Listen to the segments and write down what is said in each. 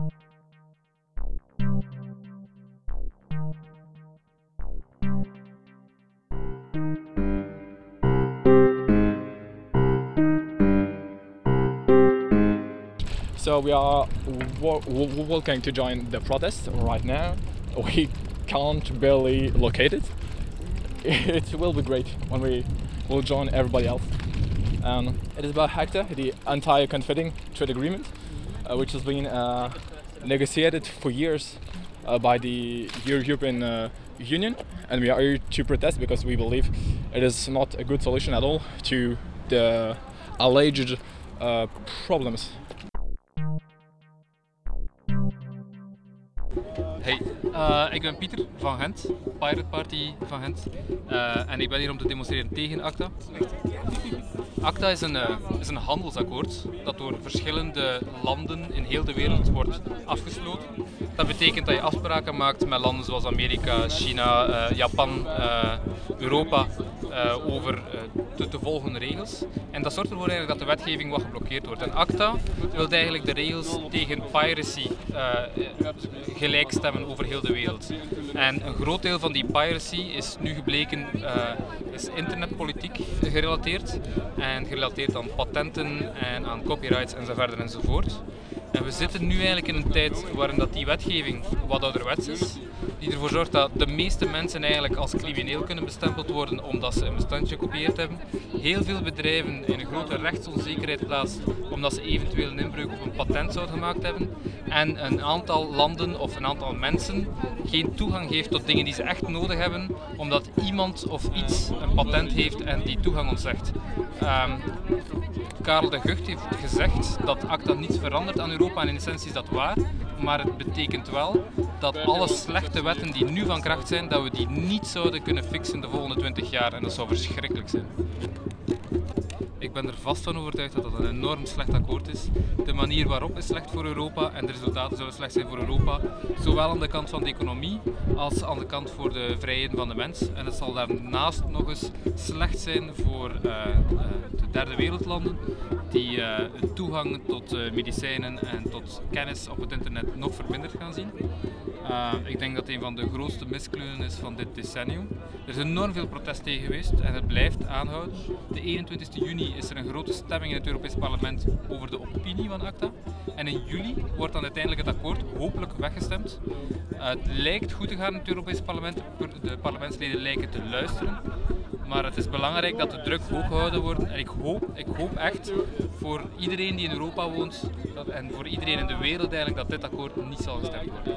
So we are walking to join the protest right now. We can't barely locate it. It will be great when we will join everybody else. It is about ACTA, the anti-counterfeiting trade agreement, which has been negotiated for years by the European Union, and we are here to protest because we believe it is not a good solution at all to the alleged problems. Hey, ik ben Pieter van Gent, Pirate Party van Gent, en ik ben hier om te demonstreren tegen ACTA. ACTA is een handelsakkoord dat door verschillende landen in heel de wereld wordt afgesloten. Dat betekent dat je afspraken maakt met landen zoals Amerika, China, Japan, Europa over te volgen regels. En dat zorgt ervoor eigenlijk dat de wetgeving wat geblokkeerd wordt. En ACTA wil eigenlijk de regels tegen piracy gelijkstemmen over heel de wereld. En een groot deel van die piracy is nu gebleken is internetpolitiek gerelateerd. En gerelateerd aan patenten en aan copyrights enzovoort enzovoort. En we zitten nu eigenlijk in een tijd waarin dat die wetgeving wat ouderwets is, die ervoor zorgt dat de meeste mensen eigenlijk als crimineel kunnen bestempeld worden omdat ze een bestandje gekopieerd hebben. Heel veel bedrijven in een grote rechtsonzekerheid plaatst omdat ze eventueel een inbreuk op een patent zouden gemaakt hebben. En een aantal landen of een aantal mensen geen toegang geeft tot dingen die ze echt nodig hebben, omdat iemand of iets een patent heeft en die toegang ontzegt. Karel de Gucht heeft gezegd dat ACTA niets verandert aan Europa en in essentie is dat waar, maar het betekent wel dat alle slechte wetten die nu van kracht zijn, dat we die niet zouden kunnen fixen de volgende 20 jaar en dat zou verschrikkelijk zijn. Ik ben er vast van overtuigd dat dat een enorm slecht akkoord is. De manier waarop is slecht voor Europa en de resultaten zullen slecht zijn voor Europa. Zowel aan de kant van de economie als aan de kant voor de vrijheden van de mens. En het zal daarnaast nog eens slecht zijn voor de derde wereldlanden die toegang tot medicijnen en tot kennis op het internet nog verminderd gaan zien. Ik denk dat een van de grootste miskleunen is van dit decennium. Er is enorm veel protest tegen geweest en het blijft aanhouden. De 21 juni is er een grote stemming in het Europees Parlement over de opinie van ACTA. En in juli wordt dan uiteindelijk het akkoord hopelijk weggestemd. Het lijkt goed te gaan in het Europees Parlement. De parlementsleden lijken te luisteren. Maar het is belangrijk dat de druk hoog gehouden wordt. En ik hoop echt voor iedereen die in Europa woont en voor iedereen in de wereld eigenlijk dat dit akkoord niet zal gestemd worden.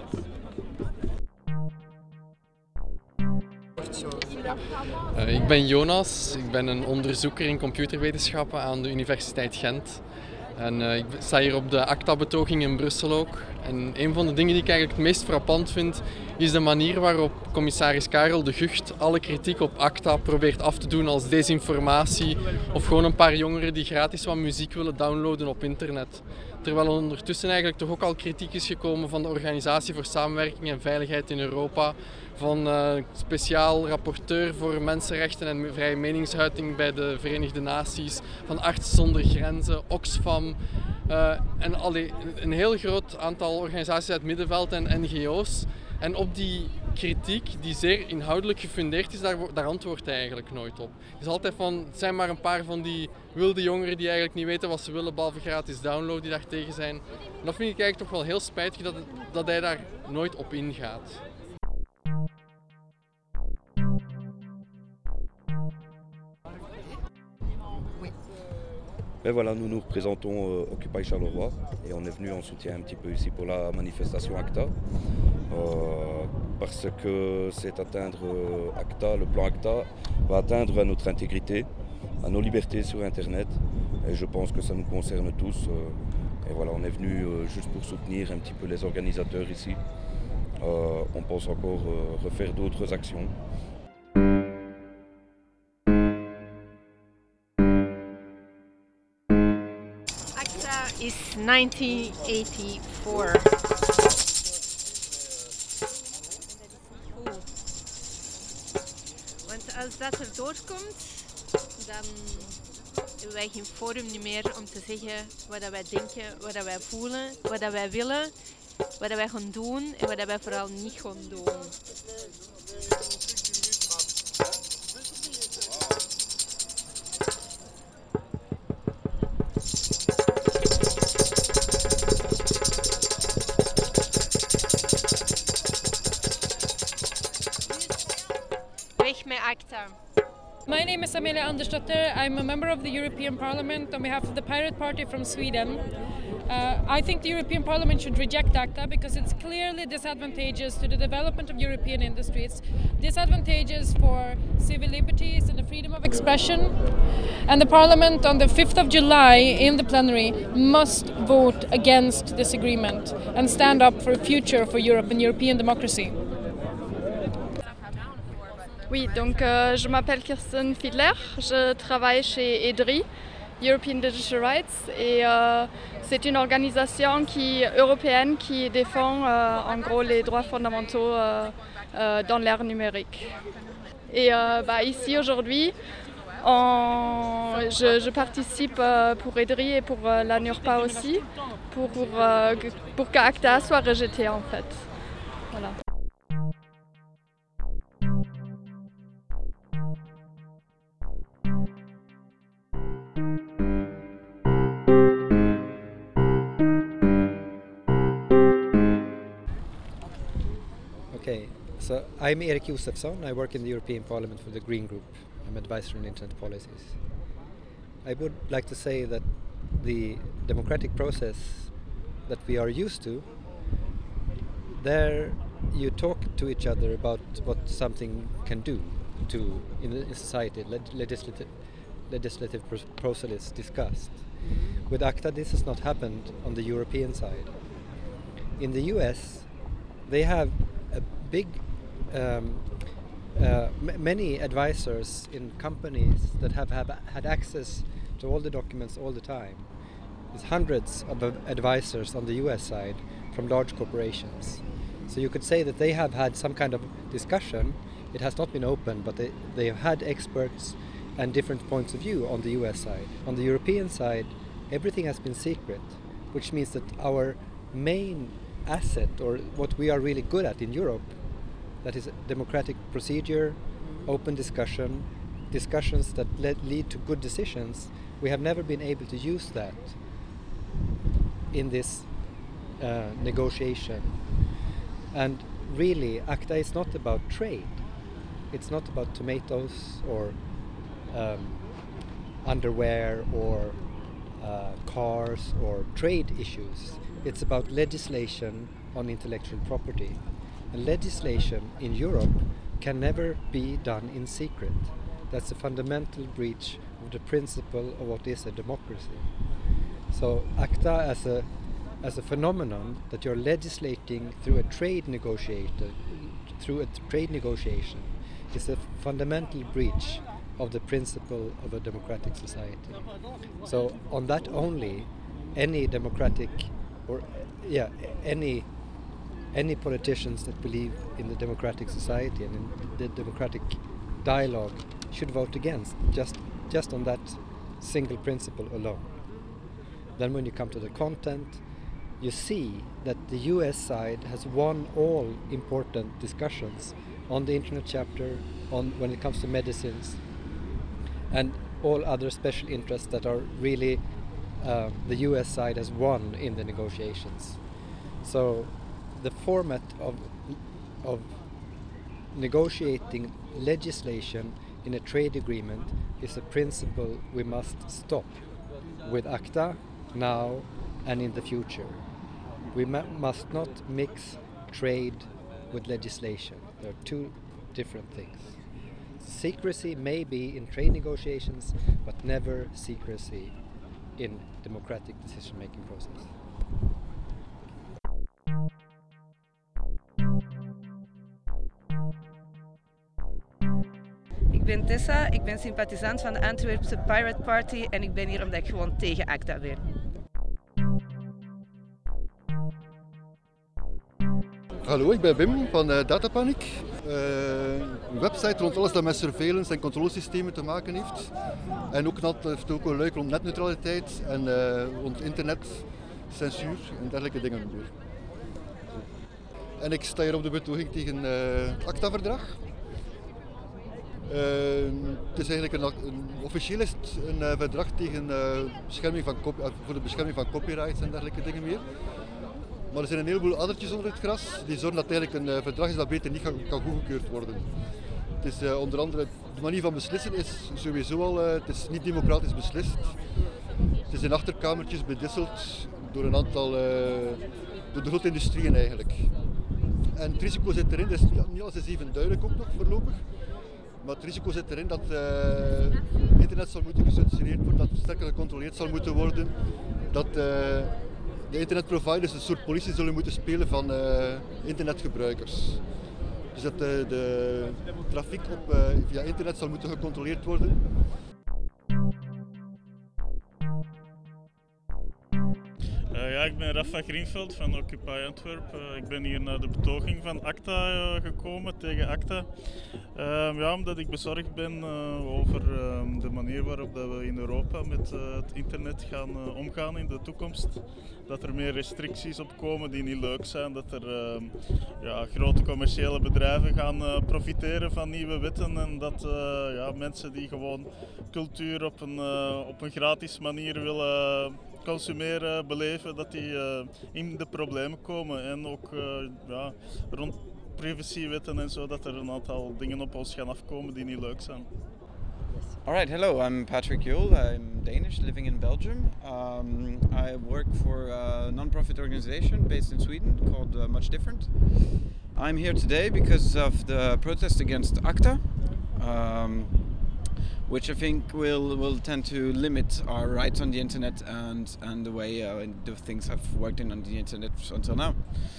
Ik ben Jonas, ik ben een onderzoeker in computerwetenschappen aan de Universiteit Gent. En ik sta hier op de ACTA-betoging in Brussel ook. En een van de dingen die ik eigenlijk het meest frappant vind, is de manier waarop commissaris Karel de Gucht alle kritiek op ACTA probeert af te doen als desinformatie of gewoon een paar jongeren die gratis wat muziek willen downloaden op internet. Terwijl ondertussen eigenlijk toch ook al kritiek is gekomen van de Organisatie voor Samenwerking en Veiligheid in Europa, van speciaal rapporteur voor mensenrechten en vrije meningsuiting bij de Verenigde Naties, van Artsen zonder Grenzen, Oxfam en een heel groot aantal organisaties uit het middenveld en NGO's. En op die kritiek, die zeer inhoudelijk gefundeerd is, daar antwoordt hij eigenlijk nooit op. Het is altijd van, het zijn maar een paar van die wilde jongeren die eigenlijk niet weten wat ze willen, behalve gratis download, die daar tegen zijn. En dat vind ik eigenlijk toch wel heel spijtig dat hij daar nooit op ingaat. Mais voilà, nous nous représentons Occupy Charleroi et on est venu en soutien un petit peu ici pour la manifestation ACTA parce que c'est atteindre ACTA, le plan ACTA va atteindre à notre intégrité, à nos libertés sur Internet et je pense que ça nous concerne tous et voilà, on est venu juste pour soutenir un petit peu les organisateurs ici. On pense encore refaire d'autres actions. Is 1984. Want als dat er doorkomt, dan hebben wij geen forum niet meer om te zeggen wat wij denken, wat wij voelen, wat wij willen. wat wij gaan doen en wat wij vooral niet gaan doen. Weg met ACTA. My name is Amelia Andersdotter. I'm a member of the European Parliament on behalf of the Pirate Party from Sweden. I think the European Parliament should reject ACTA because it's clearly disadvantageous to the development of European industry. It's disadvantageous for civil liberties and the freedom of expression. And the Parliament on the 5th of July in the plenary must vote against this agreement and stand up for a future for Europe and European democracy. Oui, donc je m'appelle Kirsten Fiedler, je travaille chez EDRI, European Digital Rights, et c'est une organisation européenne qui défend en gros les droits fondamentaux dans l'ère numérique. Et ici aujourd'hui, je participe pour EDRI et pour la NURPA aussi, pour qu'ACTA soit rejeté en fait. Voilà. Okay, so I'm Erik Josefsson. I work in the European Parliament for the Green Group. I'm advisor on internet policies. I would like to say that the democratic process that we are used to, there you talk to each other about what something can do to in society. Legislative process is discussed. With ACTA, this has not happened on the European side. In the US, they have a big, many advisors in companies that have had access to all the documents all the time. There's hundreds of advisors on the US side from large corporations. So you could say that they have had some kind of discussion. It has not been open, but they have had experts and different points of view on the US side. On the European side, everything has been secret, which means that our main asset, or what we are really good at in Europe, that is democratic procedure, open discussion, discussions that lead to good decisions, we have never been able to use that in this negotiation. And really, ACTA is not about trade. It's not about tomatoes or underwear or cars or trade issues. It's about legislation on intellectual property. And legislation in Europe can never be done in secret. That's a fundamental breach of the principle of what is a democracy. So ACTA as a phenomenon that you're legislating through a trade negotiation is a fundamental breach of the principle of a democratic society. So on that only, any democratic or any politicians that believe in the democratic society and in the democratic dialogue should vote against, just on that single principle alone. Then when you come to the content, you see that the US side has won all important discussions on the internet chapter, on when it comes to medicines, and all other special interests that are really the US side has won in the negotiations. So the format of negotiating legislation in a trade agreement is a principle we must stop with ACTA now and in the future. We must not mix trade with legislation. They are two different things. Secrecy may be in trade negotiations, but never secrecy in democratic decision-making process. Ik ben Tessa, ik ben sympathisant van de Antwerpse Pirate Party en ik ben hier omdat ik gewoon tegen ACTA ben. Hallo, ik ben Wim van Datapanic. Een website rond alles dat met surveillance en controlesystemen te maken heeft. En ook heeft ook een luik rond netneutraliteit en rond internetcensuur en dergelijke dingen. En ik sta hier op de betoging tegen het ACTA-verdrag. Het is eigenlijk officieel is het een verdrag tegen, voor de bescherming van copyrights en dergelijke dingen meer. Maar er zijn een heleboel addertjes onder het gras die zorgen dat het eigenlijk een verdrag is dat beter niet kan goedgekeurd worden. Het is onder andere, de manier van beslissen is sowieso al, het is niet democratisch beslist. Het is in achterkamertjes bedisseld door een aantal, door de grote industrieën eigenlijk. En het risico zit erin, dus niet alles is even duidelijk ook nog voorlopig. Maar het risico zit erin dat internet zal moeten gecensureerd worden, dat het sterker gecontroleerd zal moeten worden. Dat de internetproviders een soort politie zullen moeten spelen van internetgebruikers. Dus dat de trafiek via internet zal moeten gecontroleerd worden. Ja, ik ben Rafa Greenveld van Occupy Antwerp. Ik ben hier naar de betoging van ACTA gekomen, tegen ACTA. Ja, omdat ik bezorgd ben over de manier waarop dat we in Europa met het internet gaan omgaan in de toekomst. Dat er meer restricties op komen die niet leuk zijn. Dat er grote commerciële bedrijven gaan profiteren van nieuwe wetten. En dat mensen die gewoon cultuur op een gratis manier willen consumeren, beleven, dat die in de problemen komen. En ook rond privacywetten en zo, dat er een aantal dingen op ons gaan afkomen die niet leuk zijn. Alright, hello, I'm Patrick Jol, I'm Danish, living in Belgium. I work for a non-profit organization based in Sweden called Much Different. I'm here today because of the protest against ACTA. Which I think will tend to limit our rights on the internet and the way the things have worked on the internet until now.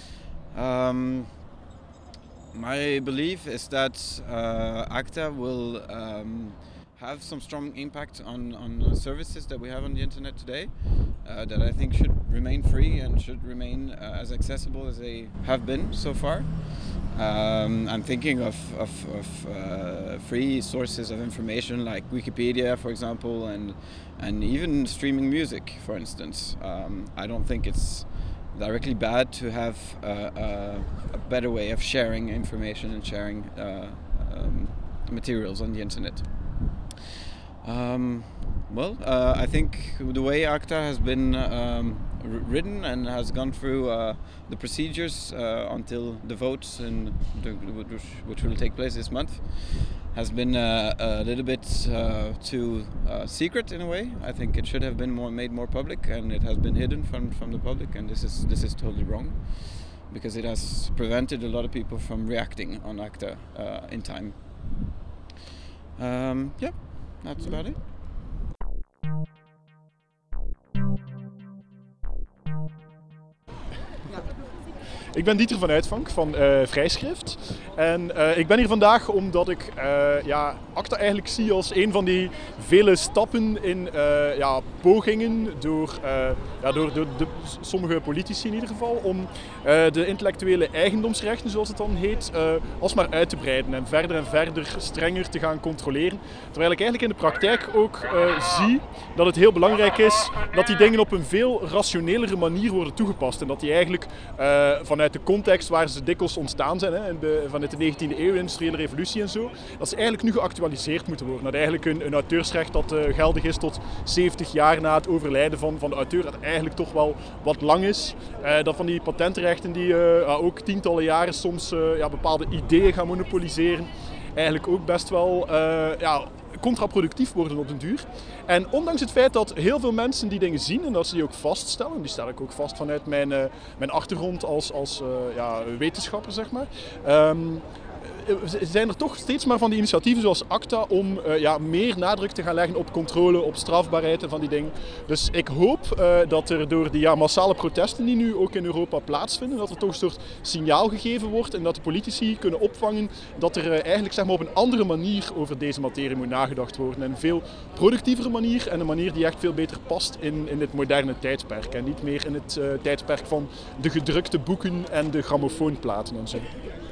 My belief is that ACTA will have some strong impact on services that we have on the internet today, that I think should remain free and should remain as accessible as they have been so far. I'm thinking of free sources of information like Wikipedia, for example, and even streaming music, for instance. I don't think it's directly bad to have a better way of sharing information and sharing materials on the internet. I think the way ACTA has been written and has gone through the procedures until the votes, which will take place this month, has been a little bit too secret in a way. I think it should have been made more public, and it has been hidden from the public, and this is totally wrong, because it has prevented a lot of people from reacting on ACTA in time. Yeah, that's about it. Ik ben Dieter van Uitvank van Vrijschrift en ik ben hier vandaag omdat ik ACTA eigenlijk zie als een van die vele stappen in pogingen door sommige politici in ieder geval om de intellectuele eigendomsrechten, zoals het dan heet, alsmaar uit te breiden en verder strenger te gaan controleren. Terwijl ik eigenlijk in de praktijk ook zie dat het heel belangrijk is dat die dingen op een veel rationelere manier worden toegepast en dat die eigenlijk vanuit de context waar ze dikwijls ontstaan zijn, vanuit de 19e eeuw, de industriële revolutie en zo, dat ze eigenlijk nu geactualiseerd moeten worden. Dat eigenlijk een auteursrecht dat geldig is tot 70 jaar na het overlijden van de auteur, dat eigenlijk toch wel wat lang is. Dat van die patentrechten die ook tientallen jaren soms bepaalde ideeën gaan monopoliseren, eigenlijk ook best wel contraproductief worden op den duur. En ondanks het feit dat heel veel mensen die dingen zien en dat ze die ook vaststellen, die stel ik ook vast vanuit mijn achtergrond als wetenschapper, zeg maar, zijn er toch steeds maar van die initiatieven zoals ACTA om meer nadruk te gaan leggen op controle, op strafbaarheid en van die dingen. Dus ik hoop dat er door die massale protesten die nu ook in Europa plaatsvinden, dat er toch een soort signaal gegeven wordt en dat de politici kunnen opvangen dat er eigenlijk op een andere manier over deze materie moet nagedacht worden. En een veel productievere manier en een manier die echt veel beter past in dit moderne tijdperk. En niet meer in het tijdperk van de gedrukte boeken en de grammofoonplaten en zo.